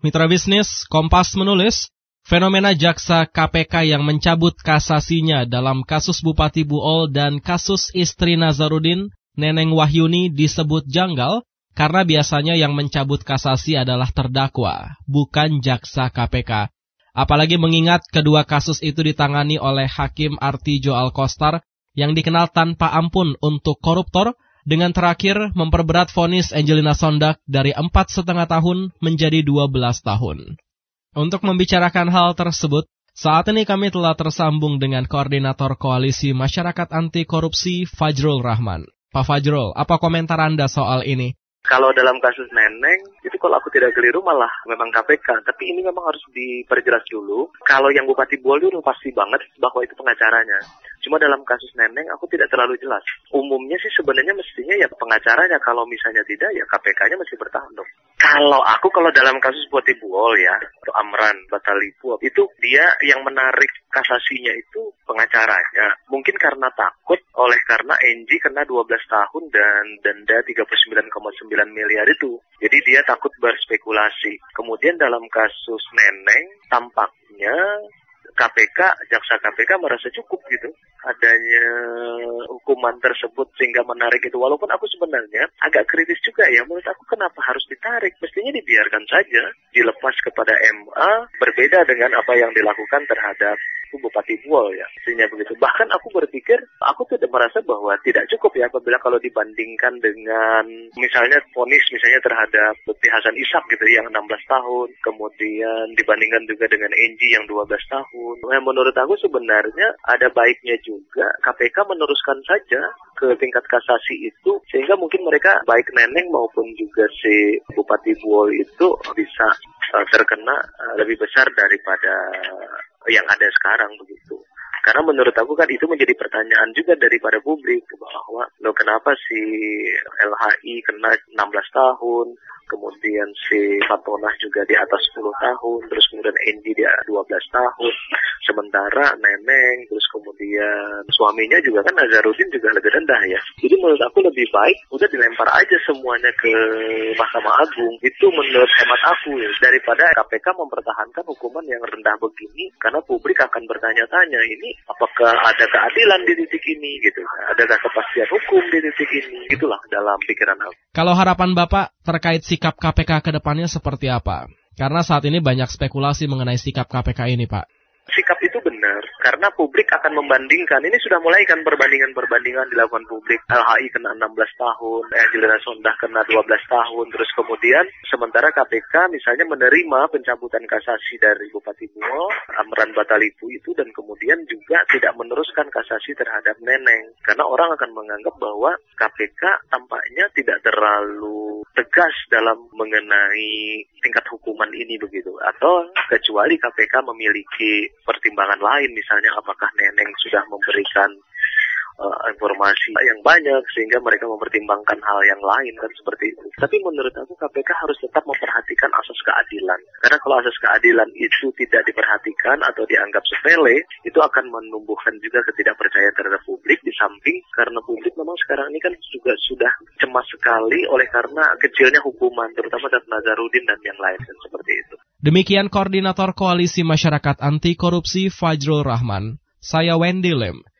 Mitra bisnis, Kompas menulis, fenomena jaksa KPK yang mencabut kasasinya dalam kasus Bupati Buol dan kasus istri Nazarudin, Neneng Wahyuni disebut janggal karena biasanya yang mencabut kasasi adalah terdakwa, bukan jaksa KPK. Apalagi mengingat kedua kasus itu ditangani oleh Hakim Artijo Alkostar yang dikenal tanpa ampun untuk koruptor, dengan terakhir memperberat vonis Angelina Sondak dari 4,5 tahun menjadi 12 tahun. Untuk membicarakan hal tersebut, saat ini kami telah tersambung dengan Koordinator Koalisi Masyarakat Anti Korupsi Fajrul Rahman. Pak Fajrul, apa komentar Anda soal ini? Kalau dalam kasus Neneng, itu kalau aku tidak keliru malah memang KPK. Tapi ini memang harus diperjelas dulu. Kalau yang Bupati Buol itu pasti banget bahwa itu pengacaranya. Cuma dalam kasus Neneng aku tidak terlalu jelas. Umumnya sih sebenarnya mestinya ya pengacaranya. Kalau misalnya tidak ya KPK-nya mesti bertahan dong. Kalau dalam kasus Bupati Buol ya, atau Amran Batalipu, itu dia yang menarik kasasinya itu pengacaranya. Mungkin karena takut karena Enji kena 12 tahun dan denda 39,9 miliar itu. Jadi dia takut berspekulasi. Kemudian dalam kasus Neneng, tampaknya jaksa KPK merasa cukup gitu adanya hukuman tersebut sehingga menarik itu. Walaupun aku sebenarnya agak kritis juga ya, menurut aku kenapa harus ditarik? Mestinya dibiarkan saja, dilepas kepada MA, berbeda dengan apa yang dilakukan terhadap Bupati Buol ya. Mestinya begitu. Bahkan aku berpikir, aku tidak merasa bahwa tidak cukup ya apabila kalau dibandingkan dengan misalnya vonis misalnya terhadap Lutfi Hasan Ishak gitu yang 16 tahun, kemudian dibandingkan juga dengan Enji yang 12 tahun. Nah, menurut aku sebenarnya ada baiknya juga KPK meneruskan saja ke tingkat kasasi itu sehingga mungkin mereka baik Neneng maupun juga si Bupati Buol itu bisa terkena lebih besar daripada yang ada sekarang begitu. Karena menurut aku kan itu menjadi pertanyaan juga daripada publik bahwa kenapa si LHI kena 16 tahun, kemudian si Fatonah juga di atas 10 tahun, terus kemudian Enji di 12 tahun, sementara Neneng, terus kemudian suaminya juga kan Nazarudin juga lebih rendah ya. Jadi menurut aku lebih baik udah dilempar aja semuanya ke Mahkamah Agung. Itu menurut hemat aku ya, daripada KPK mempertahankan hukuman yang rendah begini, karena publik akan bertanya-tanya ini apakah ada keadilan di titik ini gitu, adakah kepastian hukum di titik ini, itulah dalam pikiran aku. Kalau harapan Bapak terkait sikap KPK ke depannya seperti apa? Karena saat ini banyak spekulasi mengenai sikap KPK ini, Pak. Sikap itu benar, karena publik akan membandingkan. Ini sudah mulai kan perbandingan dilakukan publik. LHI kena 16 tahun, Angelina Sondak kena 12 tahun, terus kemudian sementara KPK misalnya menerima pencabutan kasasi dari Bupati Buol, Amran Batalipu itu, dan kemudian juga tidak meneruskan kasasi terhadap Neneng. Karena orang akan menganggap bahwa KPK tampaknya tidak terlalu tegas dalam mengenai tingkat hukuman ini begitu. Atau kecuali KPK memiliki pertimbangan lain, misalnya apakah Neneng sudah memberikan informasi yang banyak sehingga mereka mempertimbangkan hal yang lain kan seperti itu. Tapi menurut aku KPK harus tetap memperhatikan asas keadilan. Karena kalau asas keadilan itu tidak diperhatikan atau dianggap sepele, itu akan menumbuhkan juga ketidakpercayaan terhadap publik, di samping karena publik memang sekarang ini kan juga sudah cemas sekali oleh karena kecilnya hukuman, terutama terhadap Nazarudin dan yang lain kan seperti itu. Demikian Koordinator Koalisi Masyarakat Anti Korupsi Fajrul Rahman. Saya Wendy Lim.